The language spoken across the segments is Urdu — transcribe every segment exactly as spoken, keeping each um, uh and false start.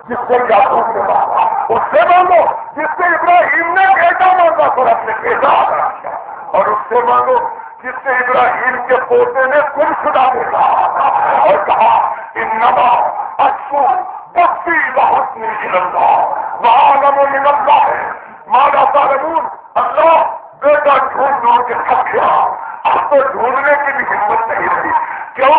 جس سے یعقوب نے مانگا، اس سے مانگو جس سے ابراہیم نے بیٹا مانگا تو اپنے بیٹا عطا کیا، اور اس سے مانگو جس سے ابراہیم کے پوتے نے گم شدہ دیکھا اور کہا انما اشکو بخشی بحسنی الی اللہ وعالم من اللہ ما لا تعلمون۔ اللہ بیٹا ڈھونڈ ڈھونڈ کے تھک گیا، اب تو ڈھونڈنے کی بھی ہمت نہیں رہی، کیوں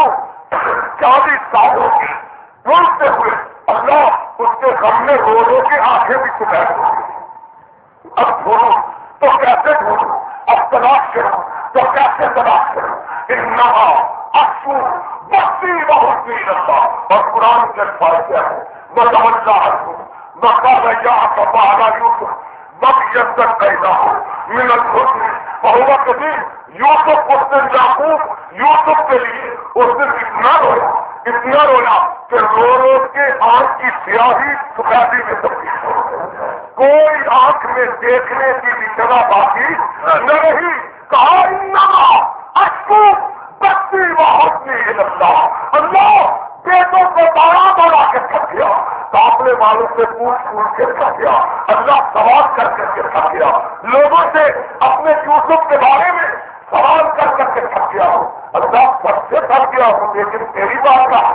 چالیس سالوں کی ڈھونڈتے ہوئے اللہ اس کے غم میں رو رو کے آنکھیں بھی سفید ہو گئی۔ اب ڈھونڈو تو کیسے ڈھونڈو، اب تلاش کرو تو کیسے تلاش کرو، انما اشکو بخشی بحسنی الی اللہ۔ اور قرآن کے الفاظ کیا ہے، وتولی عنہم وقال یعقوب علی یوسف بقیت قیدہ من الحزن فهو کبیر۔ یوسف اس دن یعقوب یوسف کے لیے اس دن اتنا رویا اتنا رویا کہ رو رو کے آنکھ کی سیاہی سفیدی میں تبدیل ہو گئی، کوئی آنکھ میں دیکھنے کی بھی جگہ باقی نہ رہی۔ کہا انما اشکو بخشی وحسنی الی اللہ۔ اللہ بیٹوں کو بڑا بڑا کے تھک گیا، قافلے والوں سے پوچھ پوچھ کے تھک گیا، اللہ سوال کر کر کے تھک گیا، لوگوں سے اپنے یوسف کے بارے میں سوال کر کر کے تھک گیا ہوں، اللہ سب سے تھک گیا ہوں، لیکن تیری بات کا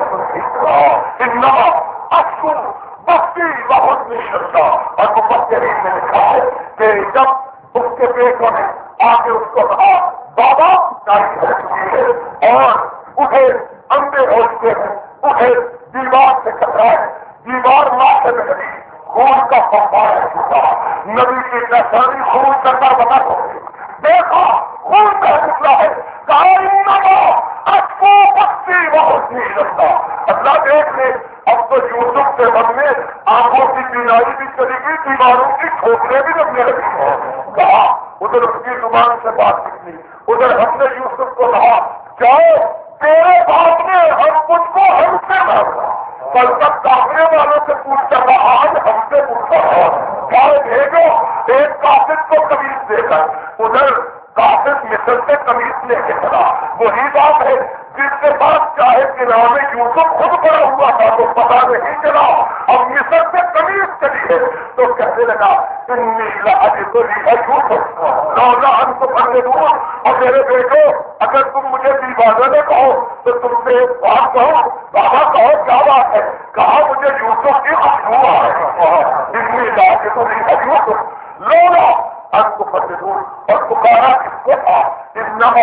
انما اشکو بخشی بحسنی الی اللہ۔ اور مفسرین نے لکھا ہے کہ جب اس کے بیٹوں نے آ کے اس کو کہا بابا تاریخ ہو چکی ہے اور اٹھے اندھے ہو چکے ہیں، اٹھے دیوار سے ٹکرائے، دیوار ماتھے میں لگی، خون کا فوارہ چھوٹا، نبی کی نشانی خون کرنا بنا ہو گئی، دیکھا خون کا نکلا ہے، کہا انما اشکو بخشی وحسنی الی اللہ۔ اللہ دیکھ لے اب تو یوسف کے من میں آنکھوں کی بینائی بھی چلی گئی، دیواروں کی ٹھوکریں بھی لگنے لگی ہیں۔ کہا ادھر اس کی زبان سے بات نکلی، ادھر ہم نے یوسف کو کہا جاؤ تیرے باپ نے ہم مجھ کو ہم سے مانگا، کل تک کافرے والوں سے پوچھتا تھا، آج ہم سے پوچھتا ہے، جاؤ بھیجو ایک کافر کو قمیص دے کر۔ ادھر کافر مصر سے قمیص لے کے چلا، وہی بات ہے جس کے پاس چاہے کہ نام یوسف خود پڑا ہوا تھا تو پتا نہیں چلا، اب مصر سے قمیص چلی ہے تو کہنے لگا انی لاجد ریح یوسف لولا ان تفندون۔ اور میرے بیٹو اگر تم مجھے دیوانہ نہ کہو تو تم سے ایک بات کہو، بابا کہو کیا بات ہے؟ کہا مجھے یوسف کی خوشبو آ رہی ہے، انی لاجد ریح یوسف لولا ان تفندون۔ اور پکارا کس کو تھا؟ انما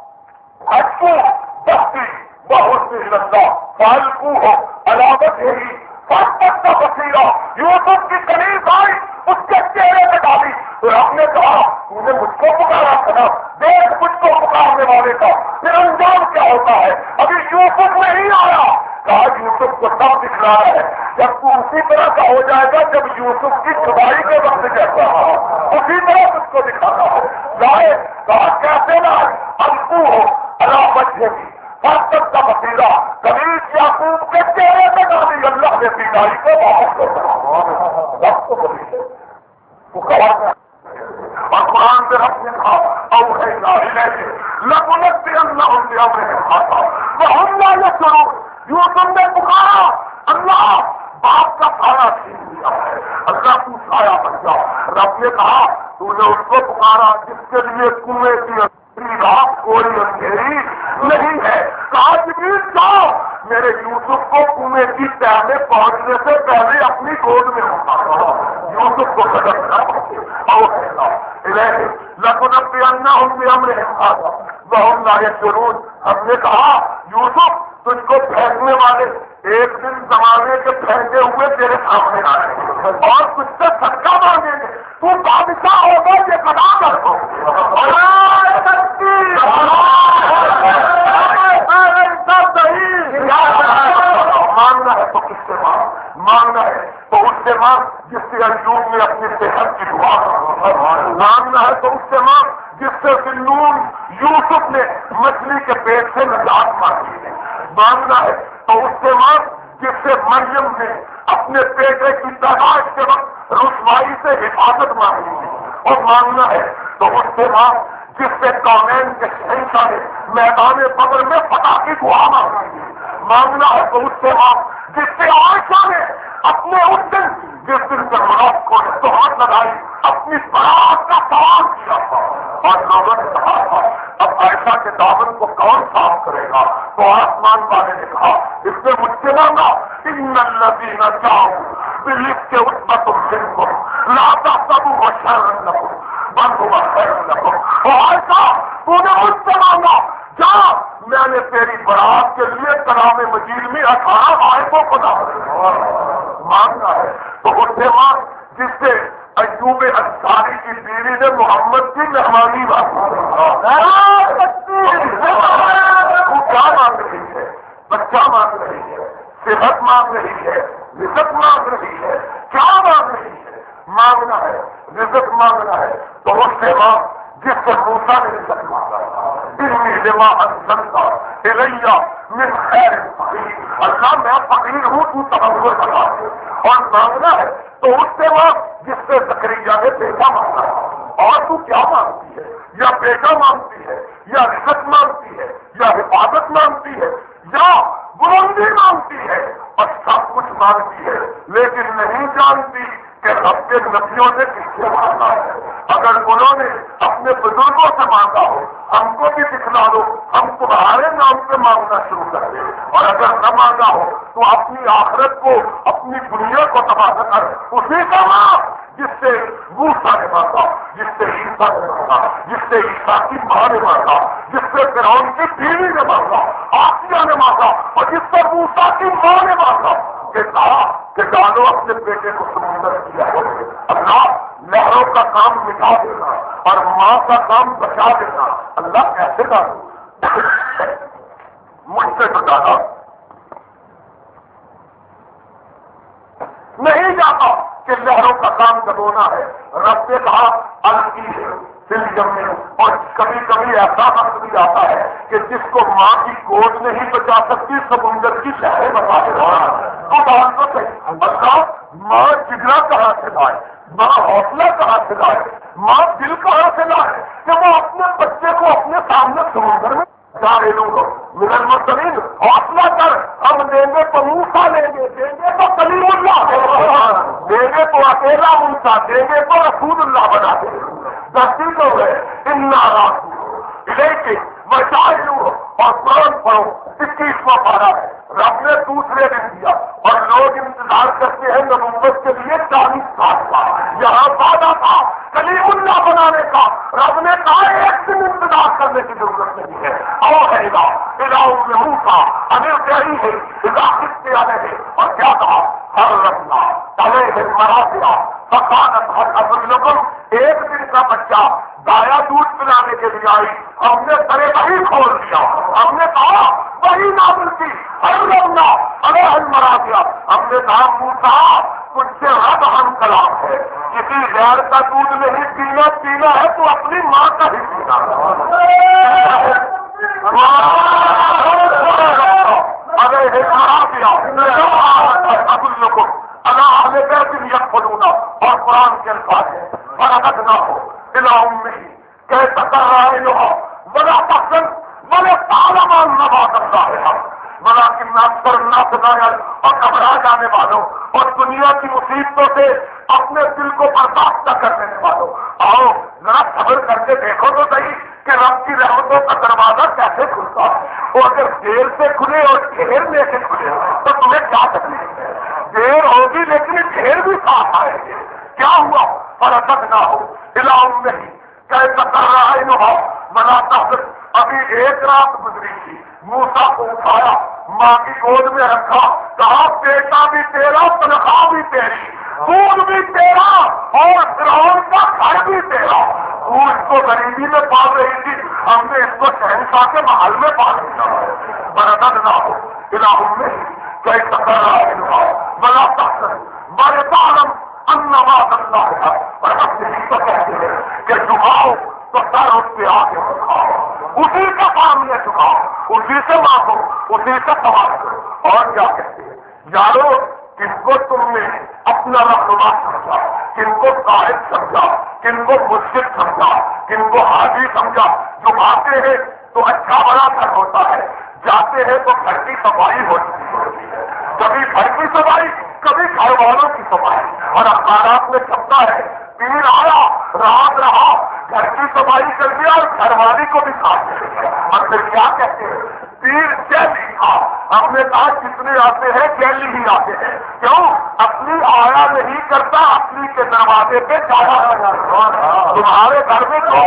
اشکو بخشی وحسنی الی اللہ فالقوہ علی وجہہ فاصبح بصیرا۔ یوسف کی قمیص آئی اس کے چہرے پہ ڈالی تو ہم نے کہا تو نے مجھ کو پکارا تھا، دیکھ مجھ کو پکارنے والے کا پھر انجام کیا ہوتا ہے، ابھی یوسف نہیں آیا۔ کہا یوسف کو سب دکھ رہا ہے، جب تو اسی طرح کا ہو جائے گا جب یوسف کی چھپائی کے وقت کہتا ہے اسی طرح اس کو دکھانا ہے۔ لائے کہا کیسے لائے؟ القو ہو علی وجہہ فاصبح کا بصیرا، قمیص یعقوب کے چہرے پہ ڈالی، اللہ نے بینائی کو واپس کر دیا۔ سب کو بولیے وہ کہا اور قرآن میں رب نے کہا اوحینا الیہ لتنبئنہم بامرہم ھذا وہم لا یشعرون۔ یوسف نے پکارا اللہ باپ کا سایہ چھین لیا ہے، اللہ تو سایہ بن جا۔ رب نے کہا تو نے اس کو پکارا جس کے لیے کنویں کی رات کوئی اندھیری نہیں ہے، کہا جبریل جاؤ میرے یوسف کو کنویں کی تہ میں پہنچنے سے پہلے اپنی گود میں اٹھا۔ یوسف کو قدم کر اوحینا الیہ لتنبئنہم بامرہم ھذا وہم لا یشعرون۔ ہم نے کہا یوسف تجھ کو پھینکنے والے ایک دن زمانے کے پھینکے ہوئے تیرے سامنے آئے اور تجھ سے صدقہ مانگیں گے، تو بادشاہ ہوگا یہ بنا کر ہو۔ مانگنا ہے تو کس سے مانگ، مانگنا ہے تو اس سے مانگ جس سے ایوب نے اپنی صحت کی دعا، مانگنا ہے تو اس سے مانگ جس سے ذنون یوسف نے مچھلی کے پیٹ سے نجات مانگی ہے، مانگنا ہے تو اس سے مانگ جس سے مریم نے اپنے بیٹے کی پیدائش کے وقت رسوائی سے حفاظت مانگی ہے، اور مانگنا ہے تو اس سے مانگ جس سے کونین کے شہنشاہ نے میدان بدر میں فتح کی دعا مانگی ہے، مانگنا ہے تو اس سے مانگ جس سے عائشہ نے اپنے اس دن جس دن پر موت کو تو ہاتھ لگائی اپنی برات کا سوال کیا تھا اور لوگوں نے کہا تھا اب ایسا کے دامن کو کون صاف کرے گا؟ تو آسمان والے نے کہا اس نے مجھ سے مانگا ان الذین جاؤ بالعفک عصبۃ منکم لا تحسبوه شرا لکم بل هو خیر لکم۔ اور ایسا تو نے مجھ سے مانگا جا میں نے تیری برات کے لیے کلام مجید میں اٹھارہ آیتوں کو داخل مانگا ہے تو اس سے مانگ جس سے ایوب انصاری کی بیوی نے محمد کی مہمانی مانگی۔ تو کیا مانگ رہی ہے؟ بچہ مانگ رہی ہے، صحت مانگ رہی ہے، رزق مانگ رہی ہے، کیا مانگ رہی ہے؟ مانگنا ہے، رزق مانگنا ہے تو اس سے مانگ جس سے موسیٰ نے رزق مانگا انی لما انزلت الی من خیر فقیر۔ اللہ میں فقیر ہوں تو تحول بتا اور مانگنا ہے تو اس سے مانگ جس سے زکریا نے بیٹا مانگا اور تو کیا مانگتی ہے؟ یا بیٹا مانگتی ہے یا رزق مانگتی ہے یا حفاظت مانگتی ہے یا بلندی مانگتی ہے اور سب کچھ مانگتی ہے لیکن نہیں جانتی کہ رب کے نبیوں نے کس سے مانگا ہے۔ اگر انہوں نے اپنے بزرگوں سے مانگا ہو ہم کو بھی دکھلا دو، ہم تمہارے نام سے مانگنا شروع کر دیں، اور اگر نہ مانگا ہو تو اپنی آخرت کو اپنی دنیا کو تباہ کر اسی کا مانگ جس سے موسیٰ نے مانگا، جس سے عیسیٰ نے مانگا، جس سے عیسیٰ کی ماں نے مانگا، جس سے فرعون کی بیوی نے مانگا، آسیہ نے مانگا اور جس سے موسیٰ کی ماں نے مانگا کہ کہا کہ ڈالو اپنے بیٹے کو سمندر کیا ہے۔ اللہ لہروں کا کام مٹا دینا اور ماں کا کام بچا دینا اللہ کیسے ڈالو؟ مجھ سے تو ڈالا نہیں جاتا کہ لہروں کا کام دبونا ہے۔ رب نے کہا الکی ہے دل جمے اور کبھی کبھی ایسا وقت بھی آتا ہے کہ جس کو ماں کی گود نہیں بچا سکتی سمندر کی لہریں بتا دے تو بات تو صحیح بتا ماں جگرا کہاں سے لائے، ماں حوصلہ کہاں سے لائے، ماں دل کہاں سے لائے کہ وہ اپنے بچے کو اپنے سامنے سمندر میں جائے لوگ ملن مسلم حوصلہ کر ہم دیں گے تو موسیٰ لیں گے، دیں گے تو کلیم اللہ دیں گے تو اکیلا موسیٰ دیں گے تو رسول اللہ بنا دیں گے۔ دستی تو ہے ان کے مشاہد اور قرآن پڑھو اکیسواں پارا ہے رب نے دوسرے دن دیا اور لوگ انتظار کرتے ہیں نبوت کے لیے چالیس سال کا، یہاں وعدہ تھا کلیم اللہ بنانے کا، رب نے کہا ایک دن انتظار کرنے کی ضرورت نہیں ہے۔ او ہے الہ میں موسیٰ امیر تیری ہے اضافت سے آنے ہے اور کیا کہا ہر رکھنا تلے ہے مرا دیا فقانت ہر اصل لکم ایک دن کا بچہ دایا دودھ پلانے کے لیے آئی، ہم نے سرے وہی کھول دیا، ہم نے کہا وہی نازل کی ہر رکھنا ارے ہر مرا دیا، ہم نے کہا موسیٰ تجھ سے رب ہم کلام ہے، کسی غیر کا دودھ نہیں پینا، پینا ہے تو اپنی ماں کا ہی پینا۔ ارے ہے مرا دیا ابل کو اللہ ہمیں بیت یقبلون اور قرآن کے الفاظ ہے فرغت نہ ہو الہم میں کیسا کر رہا ہے جو بڑا پسند بڑے پارلیمان نواز اللہ ہے بڑا کن اکثر ناسدائر اور گھبرا جانے والوں اور دنیا کی مصیبتوں سے اپنے دل کو برداشت نہ کرنے والوں آؤ ذرا صبر کر کے دیکھو تو صحیح کہ رب کی رحمتوں کا دروازہ کیسے کھلتا ہے، اور اگر دیر سے کھلے اور ڈھیر لے کے کھلے تو تمہیں کیا تکلیف ہے؟ دیر ہوگی لیکن ڈھیر بھی ساتھ آئے گے۔ کیا ہوا فرقت نہ ہو الہم نہیں کیسا کر رہا ہے نو بنا تحت ابھی ایک رات گزری تھی، موسیٰ کو اٹھایا ماں کی گود میں رکھا، کہا بیٹا بھی تیرا تنخواہ بھی تیری، دودھ بھی تیرا اور فرعون کا گھر بھی تیرا۔ وہ اس کو غریبی میں پال رہی تھی، ہم نے اس کو شہنشاہ کے محل میں پال دیا۔ برکت نہ ہو الہم نہیں کیسا کر رہا ہے نو بنا تحت بڑے تعلم انواز اللہ ہے اور اپنی تو کہتے ہیں کہ جھکاؤ تو سر اس کے آگے جھکاؤ، اسی کا سامنے جھکاؤ، اسی سے مانگو، اسی سے سوال کرو۔ اور کیا کہتے ہیں یارو کن کو تم نے اپنا رہنما سمجھا، کن کو قائد سمجھا، کن کو مرشد سمجھا، کن کو حاجی سمجھا؟ جو آتے ہیں تو اچھا بڑا گھر ہوتا ہے، جاتے ہیں تو گھر کی صفائی ہوتی ہے، کبھی گھر کی صفائی کبھی گھر والوں کی صفائی اور اخبارات میں چھپتا ہے پیر آیا رات رہا گھر کی صفائی کر دیا اور گھر والی کو بھی ساتھ دیا اور پھر کیا کہتے ہیں پیر جیلی تھا. ہم نے کہا کتنے آتے ہیں جیلی ہی آتے ہیں کیوں اپنی آیا نہیں کرتا اپنی کے دروازے پہ جایا تمہارے گھر میں جو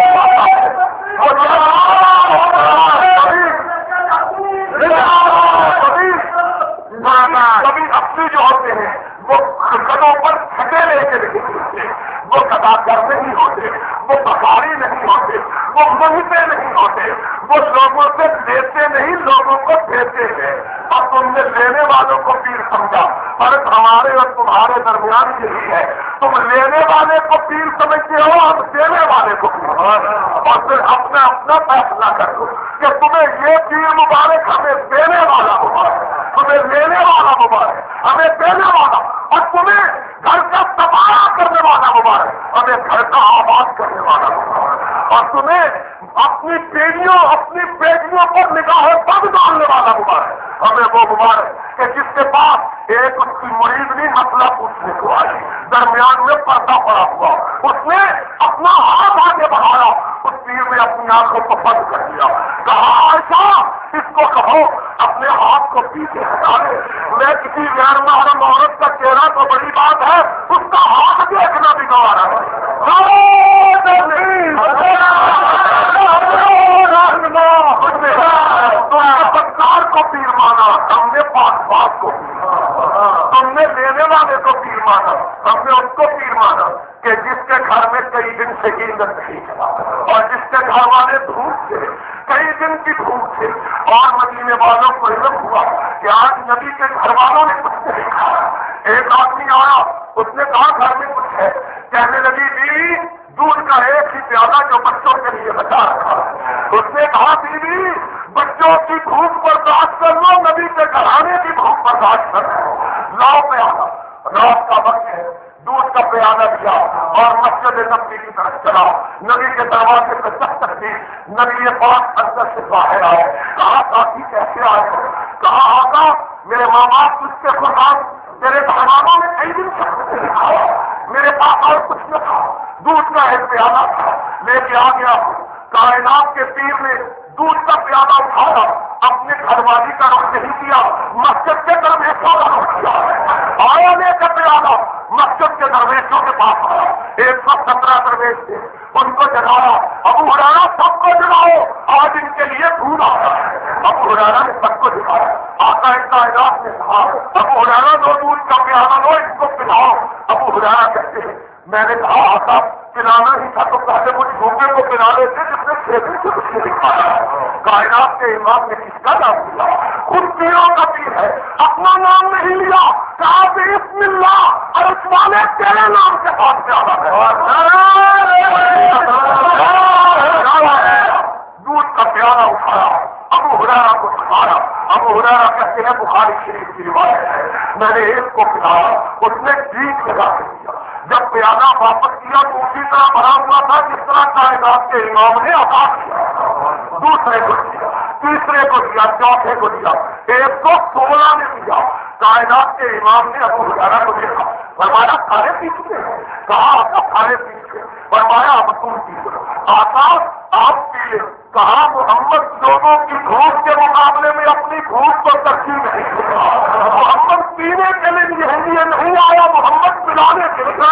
کبھی اپنی جو ہوتے ہیں وہ قدموں پر چھٹے لے کے نہیں ہوتے وہ کداکار نہیں ہوتے وہ بخاری نہیں ہوتے وہ منگتے نہیں ہوتے وہ لوگوں سے لیتے نہیں لوگوں کو دیتے ہیں اور تم نے لینے والوں کو پیر سمجھا فرق ہمارے اور تمہارے درمیان یہی ہے تم لینے والے کو پیر سمجھتے ہو ہم دینے والے کو پیر اور پھر اپنا اپنا فیصلہ کر دو کہ تمہیں یہ پیر مبارک ہمیں دینے والا مبارک تمہیں لینے والا مبارک ہمیں دینے والا اور تمہیں گھر کا تباہ کرنے والا مبارک ہمیں گھر کا آباد کرنے والا مبارک اور تمہیں اپنی بیٹیوں اپنی بیٹیوں پر نگاہ بد ڈالنے والا مبارک ہمیں وہ مبارک کہ جس کے پاس ایک اس کی مرید نہیں مسئلہ پوچھنے کو آئی درمیان میں پردہ پڑا ہوا اس نے اپنا ہاتھ آگے بڑھایا اس پیر نے اپنی آنکھوں کو بند کر دیا کہا عائشہ اس کو کہو اپنے ہاتھ کو پیچھے ہٹا دے میں کسی غیر محرم عورت کا چہرہ تو بڑی بات ہے اس کا ہاتھ دیکھنا بھی گوارا پتکار کو پیر مانا ہم نے پاک پاک کو پیر مانا تم نے لینے والے کو پیر مانا ہم نے اس کو پیر مانا کہ جس کے گھر میں کئی دن سے ایندھن نہیں چلا اور جس کے گھر والے دھوپ تھے کئی دن کی دھوپ تھے اور مدینے والوں کو علم ہوا کہ آج نبی کے گھر والوں نے کچھ نہیں کھایا ایک آدمی آیا اس نے کہا گھر میں کچھ ہے کہنے لگی بیوی دودھ کا ایک ہی پیالہ جو بچوں کے لیے بچا رکھا اس نے کہا بیوی بچوں کی بھوک برداشت کر لو نبی کے گھرانے کی بھوک برداشت کر لو لاؤ پیالہ رات کا وقت ہے دودھ کا پیالہ دیا اور مسجد نبی کی طرف چلا نبی کے دروازے پہ دستک دی نبی پاک اندر سے باہر آئے کہا کافی کیسے آئے کہا آقا میرے ماں باپ تجھ کے قربان میرے بہنوں نے کئی دن سے کچھ نہیں کھایا میرے پاس اور کچھ نہ تھا دودھ کا ایک پیالہ تھا لے کے آ گیا کائنات کے پیر نے دودھ کا پیالہ اٹھایا اپنے گھر والی کا رخ نہیں کیا مسجد کے درویشوں کا رخ کیا آیا لے کر پیالہ مسجد کے درویشوں کے پاس آیا ایک سو سترہ درویش تھے ان کو جگایا ابو ہریرہ سب کو جگاؤ آج ان کے لیے دودھ آتا ہے ابو ہریرہ نے سب کو جگایا آقا کائنات نے کہا ابو ہریرہ دو دودھ کا پیالہ لو اس کو پلاؤ ابو ہریرہ کہتے ہیں میں نے کہا آقا پلانا ہی تھا تو پہلے مجھ بھوکے کو پلا لیتے جس نے چھ دن سے کچھ نہیں کھایا کائنات کے امام نے کس کا نام لیا خود پیروں کا پیر ہے اپنا نام نہیں لیا کہا بسم اللہ اور اس والے تیرے نام کے پاس پیالا ہے دودھ کا پیالہ اٹھایا ابو ہریرہ کو سکھایا ابو ہریرہ کہتے ہیں بخاری شریف کی روایت ہے میں نے ایک کو پلایا اس نے جیت لگا کے دیا جب پیالہ واپس کیا تو اسی طرح بھرا ہوا تھا جس طرح کائنات کے امام نے عطا کیا دوسرے کو دیا تیسرے کو دیا چوتھے کو دیا ایک سو سولہ نے دیا کائنات کے امام نے ابو ہریرہ کو دیکھا فرمایا کھانے پی چکے ہیں کہا آپ کھانے پی چکے فرمایا اب تم پی آقا آپ پی لیں کہا محمد لوگوں کی بھوک کے مقابلے میں اپنی بھوک کو ترجیح نہیں دیتا محمد پینے کے لیے نہیں آیا محمد پلانے کے لیے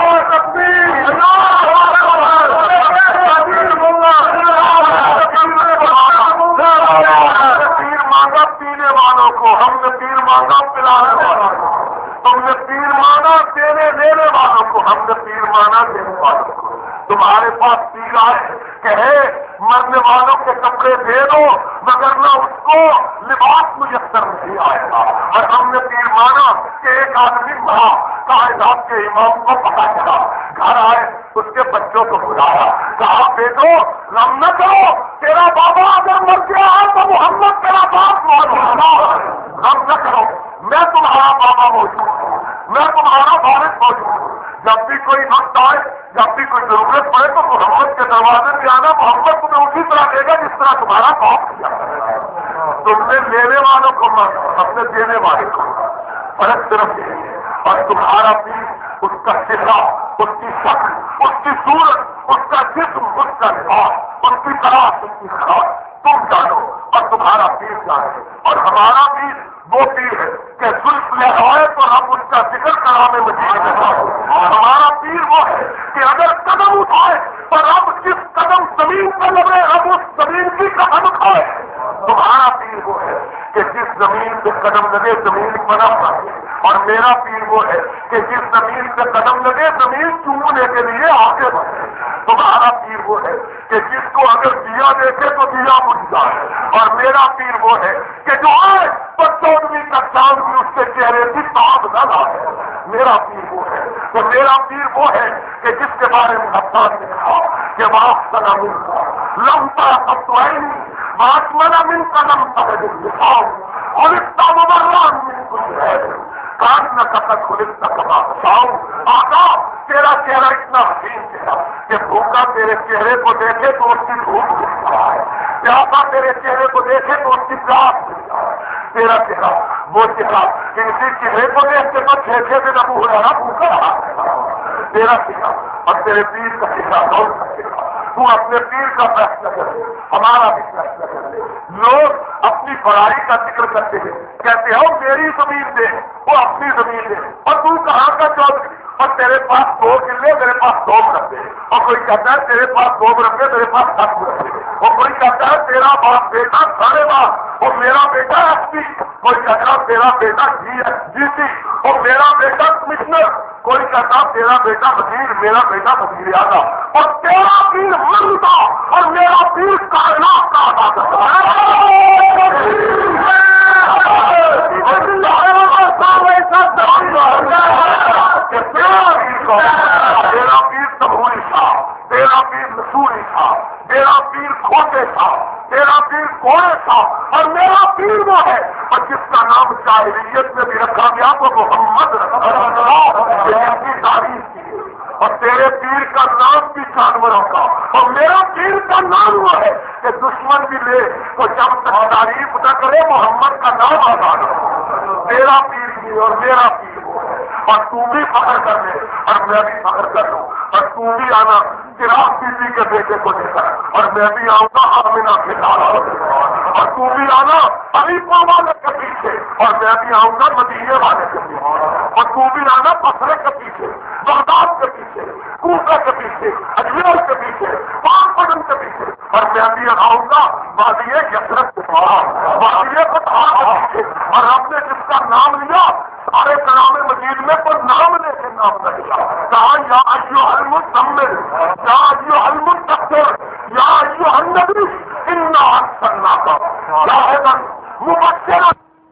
پیر مانگا پینے والوں کو ہم نے پیر مانگا پلانے والوں کو تم نے پیر مانگا دینے لینے والوں کو ہم نے پیر مانگا دینے والوں کو تمہارے پاس پیر آئے کہے مرنے والوں کے کپڑے دے دو مگر نہ اس کو لباس میسر نہیں آئے گا اور ہم نے پیر مانا کہ ایک آدمی مرا کائنات کے امام کو پتا چلا گھر آئے اس کے بچوں کو بلایا کہا بیٹو غم نہ کرو تیرا بابا اگر مر گیا ہے تو محمد تیرا باپ موجود غم نہ کرو میں تمہارا بابا موجود ہوں میں تمہارا والد موجود ہوں جب بھی کوئی وقت آئے جب بھی کوئی ضرورت پڑے تو محمد کے دروازے میں آنا محمد تمہیں اسی طرح دے گا جس طرح تمہارا باپ کیا تم نے لینے والوں کو مانا ہم نے دینے والے کو فرق صرف یہی ہے اور تمہارا پیر اس کا چہرہ، اس کی شکل، اس کی صورت، اس کا جسم، اس کا لباس، اس کی تلاش، اس کی خراش تم جانو اور تمہارا پیر جانے. اور ہمارا پیر وہ پیر ہے کہ زلف لہرائے تو ہم اس کا ذکر کلام مجید میں کریں. ہمارا پیر وہ ہے کہ اگر قدم اٹھائے تو رب جس قدم زمین پر لگے ہم اس زمین کی قدم اٹھائے. تمہارا پیر وہ ہے کہ جس زمین پہ قدم لگے زمین پناہ پائے. اور میرا پیر وہ ہے کہ جس زمین پہ قدم لگے زمین چومنے کے لیے آگے بڑھے. تمہارا پیر وہ ہے کہ جس کو اگر دیا دیکھے تو دیا بجھ جائے. اور میرا پیر وہ ہے کہ جو آئے تو چودہویں کا چاند بھی اس کے چہرے کی تاب نہ لائے. میرا پیر وہ ہے کہ میرا پیر وہ ہے کہ جس کے بارے میں حسان نے کہا کہ واپ سنا ملتا لمتا سب تو آسمنا من قدم سمجھ دکھاؤ اور اس کا مبران من کچھ ہے کان نہ کتک خلق نہ کما بچاؤ. آقا تیرا چہرہ اتنا حسین چہرہ کہ بھوکا تیرے چہرے کو دیکھے تو اس کی بھوک مل رہا ہے، پیاسا تیرے چہرے کو دیکھے تو اس کی پیاس مل رہا ہے. تیرا چہرہ وہ چہرہ کہ اسی چہرے کو دیکھ کے تو چھ چھ دن ابو ہرارا بھوکا رہا. تیرا چہرہ اور تیرے پیر کا چہرہ کون کا چہرہ. تو اپنے پیر کا فیصلہ کرے، ہمارا بھی فیصلہ کرے. لوگ اپنی بڑائی کا ذکر کرتے ہیں، کہتے ہو میری زمین دے، وہ اپنی زمین دے، اور تو کہاں کا چودھری اور تیرے پاس دو کلے میرے پاس دو مربے. اور کوئی کہتا ہے تیرے پاس دو مربے میرے پاس دس مربے. اور کوئی کہتا ہے تیرا باپ بیٹا سارے باپ اور میرا بیٹا ایس پی. کوئی کہتا ہے تیرا بیٹا جی سی اور میرا بیٹا کمشنر. کوئی کہتا تیرا بیٹا وزیر میرا بیٹا وزیر اعلیٰ. اور تیرا پیر مرتا اور میرا پیر کائنات کا آتا کرتا تیرا پیر سبوری تھا، تیرا پیر مسوری تھا، تیرا پیر کھوٹے تھا، تیرا پیر کوڑے تھا. اور میرا پیر وہ ہے اور جس کا نام جاہلیت میں بھی رکھا گیا وہ محمد جس کی تعریف کی. اور تیرے پیر کا نام بھی جانوروں کا اور میرا پیر کا نام وہ ہے کہ دشمن بھی لے تو جب تک تعریف نہ کرے محمد کا نام آزاد ہو. تیرا پیر بھی اور میرا پیر وہ ہے. اور تو بھی فخر کر لے اور میں بھی فخر کر لوں. اور تو بھی آنا چراغ بیوی کے بیٹے کو لے کر اور میں بھی آؤں گا آمینہ کے لال. اور تو بھی آنا علیپا والے کے پیچھے اور میں بھی آؤں گا مدینے والے کے پیچھے. اور تو بھی آنا بصرے کے پیچھے، بغداد کے پیچھے، کوفہ کے پیچھے، اجمیر کے پیچھے، پاک پٹن کے پیچھے. اور میں بھی آؤں گا وادی یثرب کے پاس، وادی فتح کے پیچھے. اور ہم نے جس کا نام لیا سارے کلام مجید میں تو نام لے کے نام نہ لیا. کہا یا ایھا المزمل، یا ایھا المدثر، یا ایھا النبی انا ارسلناک شاہدا مبشرا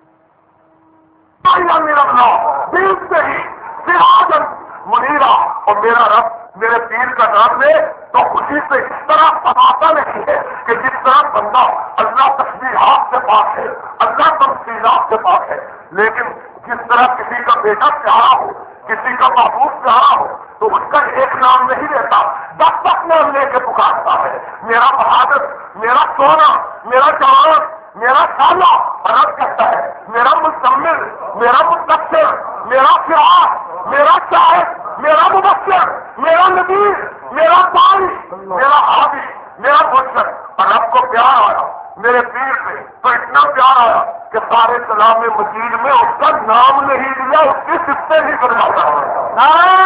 من اللہ باذنہ سراجا منیرا. اور میرا رب میرے پیر کا نام لے تو خوشی سے اس طرح سماتا نہیں ہے کہ جس طرح بندہ اللہ تسبیحات سے پاک ہے، اللہ تمثیلات سے پاک ہے. لیکن جس طرح کسی کا بیٹا پیارا ہو، کسی کا محبوب پیارا ہو تو اس کا ایک نام نہیں لیتا، دس دس نام لے کے پکارتا ہے. میرا بہادر، میرا سونا، میرا جوان، میرا سالہ رب کہتا ہے میرا مزمل، میرا مدثر، میرا فراق، میرا شاہد، میرا مبشر، میرا نبی، میرا داعی، میرا ہادی، میرا مرشد. اور رب کو پیار آیا میرے پیر سے تو اتنا پیار آیا کہ سارے کلام مجید میں اس کا نام نہیں لیا، اس کی صفتیں ہی کرواتا ہے.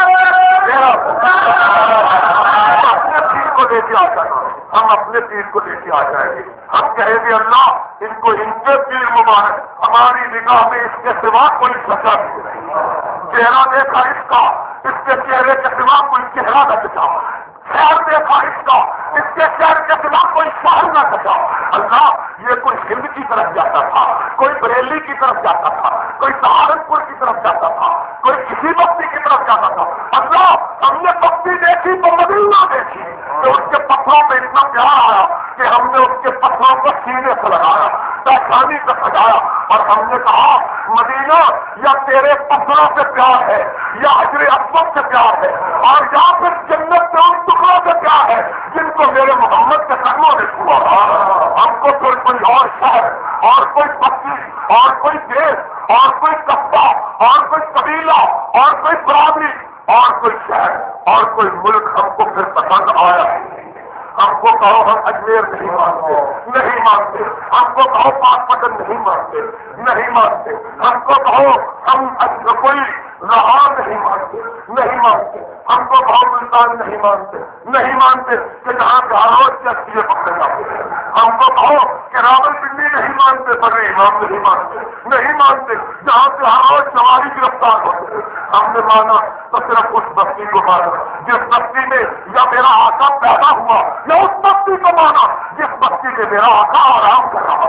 اپنے پیر کو لے کے آ جائیں، ہم اپنے پیر کو لے کے آ جائیں گے. ہم کہیں گے اللہ ان کو ان کے پیر مبارک ہماری نگاہ میں اس کے سوا کوئی سچا نہیں. چہرہ دیکھا اس کا، اس کے چہرے کے سوا کوئی چہرہ نہ بچا. شہر دیکھا اس کا، اس کے شہر کے سوا کوئی شہر نہ بچا. اللہ یہ کوئی ہند کی طرف جاتا تھا، کوئی بریلی کی طرف جاتا تھا، کوئی سہارنپور کی طرف جاتا تھا، کوئی کسی بستی کی طرف جاتا تھا. اللہ ہم نے بستی دیکھی تو مدینہ دیکھی تو اس کے پتھروں پہ اتنا پیار آیا کہ ہم نے اس کے پتھروں کو سینے سے لگایا، پیشانی سے سجایا اور ہم نے کہا مدینہ یا تیرے پتھروں سے پیار ہے یا حجر اسود سے پیار ہے اور یا پھر جنت کے ان ٹکڑوں سے پیار ہے جن کو میرے محمد کے قدموں نے چھوا. ہم کو پھر کوئی اور شہر اور کوئی بستی اور کوئی دیش اور کوئی قصبہ اور کوئی قبیلہ اور کوئی برادری اور کوئی شہر اور کوئی ملک ہم کو پھر پسند آیا نہیں. ہم کو کہو ہم اجمیر نہیں مانتے نہیں مانتے، ہم کو کہو پاک پٹن نہیں مانتے نہیں مانتے، ہم کو کہو ہم کوئی لاہور نہیں مانتے نہیں مانتے، ہم کو کہو ملتان نہیں مانتے نہیں مانتے کہ جہاں جہاز کے اچھے پکڑے جاتے ہیں. ہم کو کہو کہ راول پنڈی نہیں مانتے پر امام نہیں مانتے نہیں مانتے جہاں سے ہر روز سواری گرفتار ہوتے. ہم نے مانا تو صرف اس بستی کو مانا جس بستی میں یا میرا آقا پیدا ہوا، یا اس بستی کو مانا جس بستی میں میرا آقا آرام کر رہا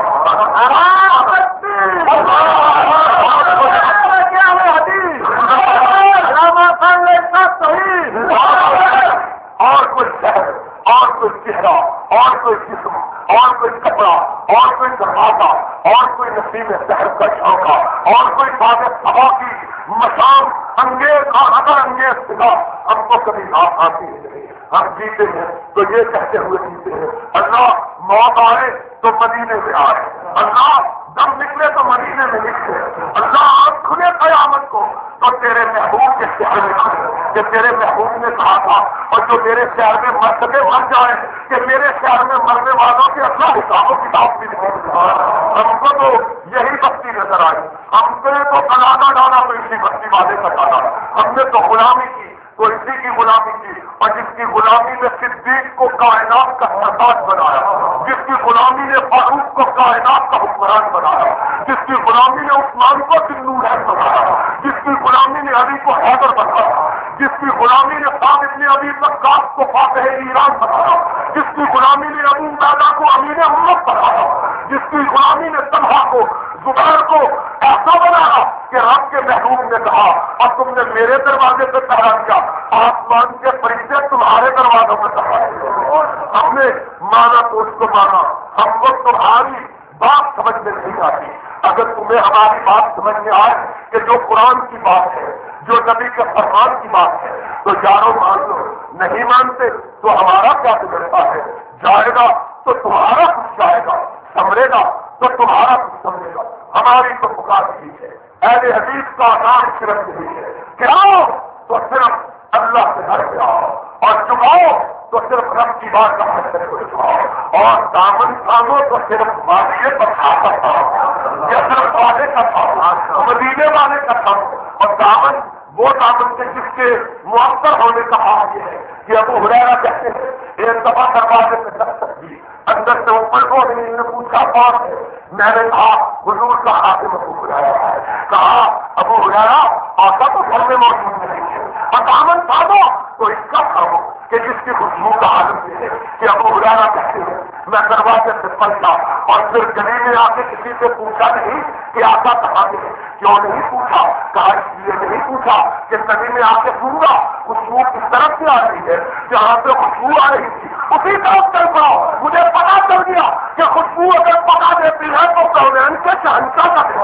اور کوئی شہر اور کوئی چہرہ اور کوئی جسم اور کوئی کپڑا اور کوئی دروازہ اور کوئی نسیم شہر کا شوقہ اور کوئی طاقت ہوا کی مشام انگیز اور اگر انگیز سکھا ہم کو کبھی آپ آتی ہے. ہم جیتے ہیں تو یہ کہتے ہوئے جیتے ہیں اللہ موت آئے تو مدینے میں آئے، اللہ دم نکلے تو مدینے میں نکلے، اللہ آپ کھلے قیامت کو تو تیرے محبوب کے شہر میں کھلے کہ تیرے محبوب نے کہا تھا اور جو میرے شہر میں مر سکے مر جائے کہ میرے شہر میں مرنے والوں کے اپنا حساب و کتاب بھی نہیں. ہم کو تو یہی بستی نظر آئی، ہم نے تو کناڈا ڈالا تو اسی بستی والے کا ڈالا، ہم نے تو غلامی کی تو اسی کی غلامی کی، اور جس کی غلامی نے صدیق کو کائنات کا سردار بنایا، جس کی غلامی نے فاروق کو کائنات کا حکمران بنایا، جس کی غلامی نے عثمان کو ذوالنورین بنایا، جس کی غلامی نے علی کو حیدر بنایا، جس کی غلامی نے خالد ابن ابی وقاص کو فاتح ایران بنایا، جس کی غلامی نے ابو عبیدہ کو امین امت بنایا، جس کی غلامی نے طلحہ کو زبیر کو ایسا بنایا کہ رب کے محبوب نے کہا اور تم نے میرے دروازے پہ پہرا دیا، آسمان کے فرشتے تمہارے دروازوں پہ پہرا دیا. ہم نے مانا تو اس کو مانا، ہم کو تمہاری بات سمجھ میں نہیں آتی. اگر تمہیں ہماری بات سمجھ میں آئے کہ جو قرآن کی بات ہے، جو نبی کے فرمان کی بات ہے تو یارو مان لو، نہیں مانتے تو ہمارا کیا بگڑتا ہے. جائے گا تو تمہارا کچھ جائے گا، سمرے گا تو تمہارا کچھ سمجھے گا. ہماری تو پکار ٹھیک ہے، اہل حدیث کا نام صرف نہیں ہے کہ آؤ تو صرف اللہ سے گھر پہ آؤ اور چکاؤ تو صرف رب کی بات کا مسئلے کو چکاؤ اور دامن تھامو تو صرف واقعے پر کھاتا تھا یا صرف والے کا تھا مدینے والے کا تھا. اور دامن وہ دامن سے جس کے مؤثر ہونے کا حال یہ ہے کہ ابو ہریرہ کہتے ہیں ایک دفعہ دروازے میں دستک دی، اندر سے اوپر کو نے پوچھا کون ہے، میں نے کہا حضور کا خاتم ابو ہریرہ ہے. کہا ابو ہریرہ آقا تو گھر میں موجود نہیں ہے، اور دامن تھامو تو اس کا تھامو کہ جس کی خوشبو کا عالم یہ ہے کہ ابو ہریرہ کہتے ہیں میں دروازے سے پلٹا اور پھر گلی میں آ کے کسی سے پوچھا نہیں کہ آقا کہاں گئے، کیوں نہیں پوچھا، کہا اس لیے نہیں پوچھا کہ گلی میں آ کے سوں گا خوشبو کس طرف سے آ رہی ہے، جہاں سے خوشبو آ رہی تھی اسی طرف چل پاؤ. مجھے پتا چل گیا کہ خوشبو اگر پکا دیتی ہے تو کونین کے شہنشاہ کا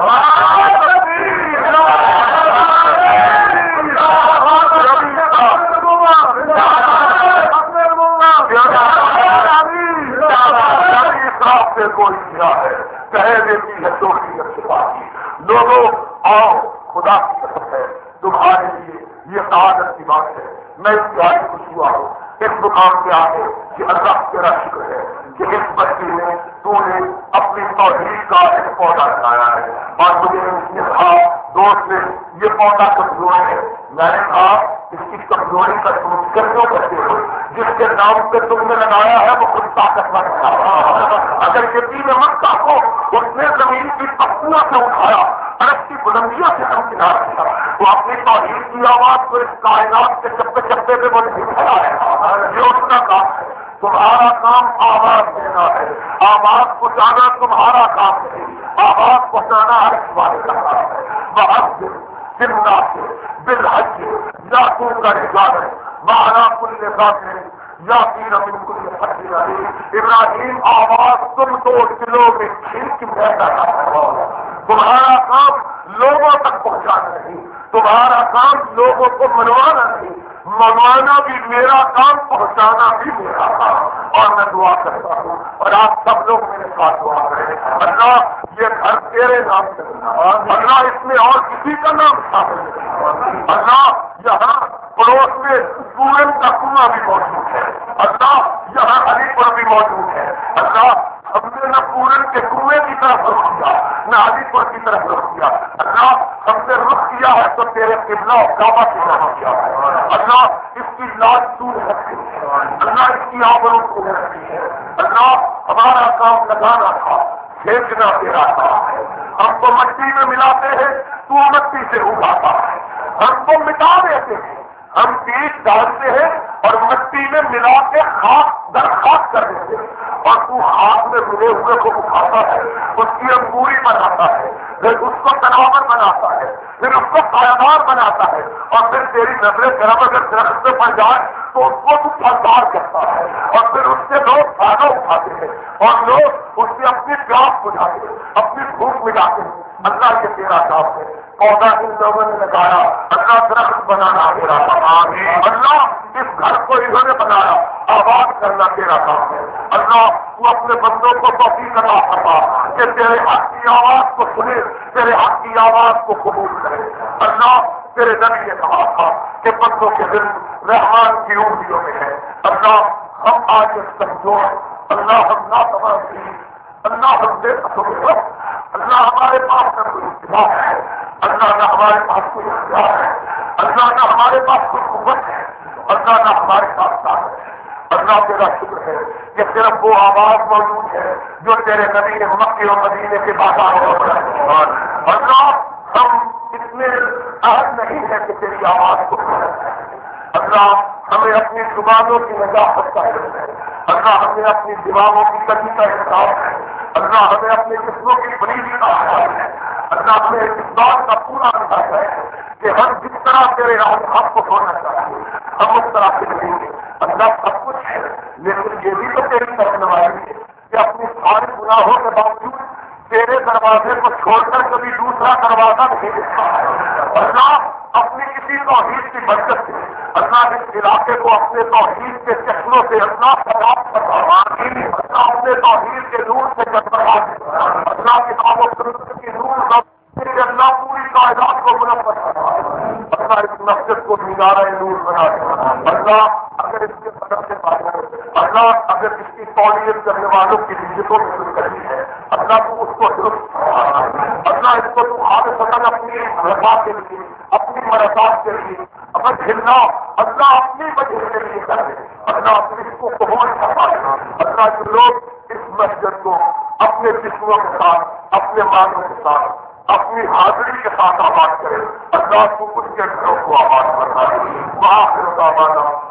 سے کوئی کیا ہے کہہ دیتی ہے تو لوگوں آؤ خدا کی قسم ہے تمہارے لیے یہ سعادت کی بات ہے. میں انتہائی خوش ہوا ہوں اس مقام پہ آ کے کہ اللہ تیرا شکر ہے کہ اس بچے میں تو نے اپنی توحید کا ایک پودا لگایا ہے اور مجھے اس نے کہا دوست نے یہ پودا کمزور ہے. میں نے کہا اس کی کمزوری کا تم کیوں کرتے ہو، جس کے نام پہ تم نے لگایا ہے وہ خود طاقتور ہے. اگر یقین مکہ کو اس نے زمین کی پتیوں سے اٹھایا، عرب کی بلندیوں سے ہم کنار کیا، وہ اپنی توحید کی آواز کو اس کائنات کے چپے چپے پہ وہ نہیں پھیلا ہے. یہ اس کا کام ہے. تمہارا کام آواز دینا ہے، آواز پہنچانا تمہارا کام ہے، آواز پہنچانا ہر والے کا کام ہے. بہت زندہ سے بالحج یا تو کا رجال ہے مہارا کل ہے یا پیر امن کل فتح علی. ابراہیم آواز تم دو دلوں میں کھینچ رہتا ہے. تمہارا کام لوگوں تک پہنچانا نہیں، تمہارا کام لوگوں کو منوانا نہیں، منوانا بھی میرا کام، پہنچانا بھی میرا کام. اور میں دعا کرتا ہوں اور آپ سب لوگ میرے ساتھ دعا کریں اللہ یہ گھر تیرے نام سے بنا، اللہ اس میں اور کسی کا نام شامل نہیں. پڑوس میں سورن کا کنواں بھی موجود ہے اللہ، یہاں علی پر بھی موجود ہے اللہ، ہم نے نہ پورن کے کنویں کی طرف رخ کیا نہ علی پور کی طرف رخ کیا اللہ، ہم نے رخ کیا ہے تو تیرے قبلہ اور کعبہ کی طرف کیا ہے اللہ، اس کی لاج تو رکھی ہے اللہ، اس کی آبرو تو رکھی ہے اللہ، ہمارا کام لگانا تھا، پھینکنا تیرا کام ہے، ہم کو مٹی میں ملاتے ہیں تو مٹی سے اگاتا ہے، ہم کو مٹا دیتے ہیں، ہم بیج ڈالتے ہیں اور مٹی میں ملا کے خاک درخواست کر دیتے ہیں اور تو ہاتھ میں ملے ہوئے کو اٹھاتا ہے، اس کی انگوری بناتا ہے، پھر اس کو تناور بناتا ہے، پھر اس کو پائیدار بناتا ہے اور پھر تیری نظریں کرم اگر درخت میں پڑ جائے تو اس کو تو پھلدار کرتا ہے اور پھر اس سے لوگ فائدہ اٹھاتے ہیں اور لوگ اس سے اپنی پیاس بجھاتے ہیں، اپنی بھوک مٹاتے ہیں اللہ، یہ تیرا کام ہے، پودا ان لوگوں نے لگایا اللہ، درخت بنانا تیرا کام ہے اللہ، اس گھر کو انہوں نے بنایا آباد کرنا تیرا کام ہے اللہ، تو اپنے بندوں کو توفیق عطا فرما کہ تیرے حق کی آواز کو سنے، تیرے حق کی آواز کو قبول کرے اللہ، تیرے نبی نے کہا تھا کہ بندوں کے دل رحمان کی انگلیوں میں ہے اللہ، ہم آج کمزور اللہ، ہم نہ سمجھتی اللہ، ہم بے قصور اللہ، ہمارے پاس نہ کوئی اتباع ہے اللہ، نہ ہمارے پاس کوئی اختیار ہے اللہ، نہ ہمارے پاس کوئی قوت ہے اللہ، نہ ہمارے پاس طاقت ہے اللہ، تیرا شکر ہے کہ صرف وہ آواز موجود ہے جو تیرے نبی نے مکے اور مدینے کے بازاروں میں اللہ، ہم اتنے اہم نہیں ہے کہ تیری آواز کو اللہ، ہمیں اپنی زبانوں کی نجاست کا علم ہے اللہ، ہمیں اپنی دماغوں کی کمی کا احساس ہے اللہ، ہمیں اپنے جسموں کی بریدی کا خیال ہے اللہ، ہمیں اس بات کا پورا اندازہ ہے کہ ہم جس طرح تیرے حق کو چھوڑنا چاہتے ہیں ہم اس طرح سے نہیں گے اللہ، سب کچھ ہے لیکن یہ بھی تو تیری طرف نمائندگی ہے کہ اپنی سارے گناہوں کے باوجود تیرے دروازے کو چھوڑ کر کبھی دوسرا دروازہ نہیں دیکھا ہے اللہ، اپنی کسی توحید کی برکت سے اللہ، اس علاقے کو اپنے توحید کے چشموں سے اللہ خراب کروا اللہ، اپنے توحید کے نور سے کروا اللہ، کتاب و سنت کی نور اللہ، پوری کائنات کو منور کروا اللہ، اس مسجد کو مینارہ نور بنا دے اللہ، اگر اس کے مدد سے بات اللہ، اگر اس کی تولیت کرنے والوں کی نیتوں میں شروع کرنی ہے اللہ، تو اس کو درست اللہ، اس کو تو آگے سکن اپنی رضا کے لیے اپنی مرضات کے لیے اگر ہلنا اللہ اپنی وجہ کے لیے کر دے اللہ، اپنے اس کو قبول کروا دے اللہ، جو لوگ اس مسجد کو اپنے جسموں کے ساتھ اپنے مالوں کے ساتھ اپنی حاضری کے ساتھ آباد کرے اللہ، تو اس کے گھروں کو آباد کرنا ہے وہاں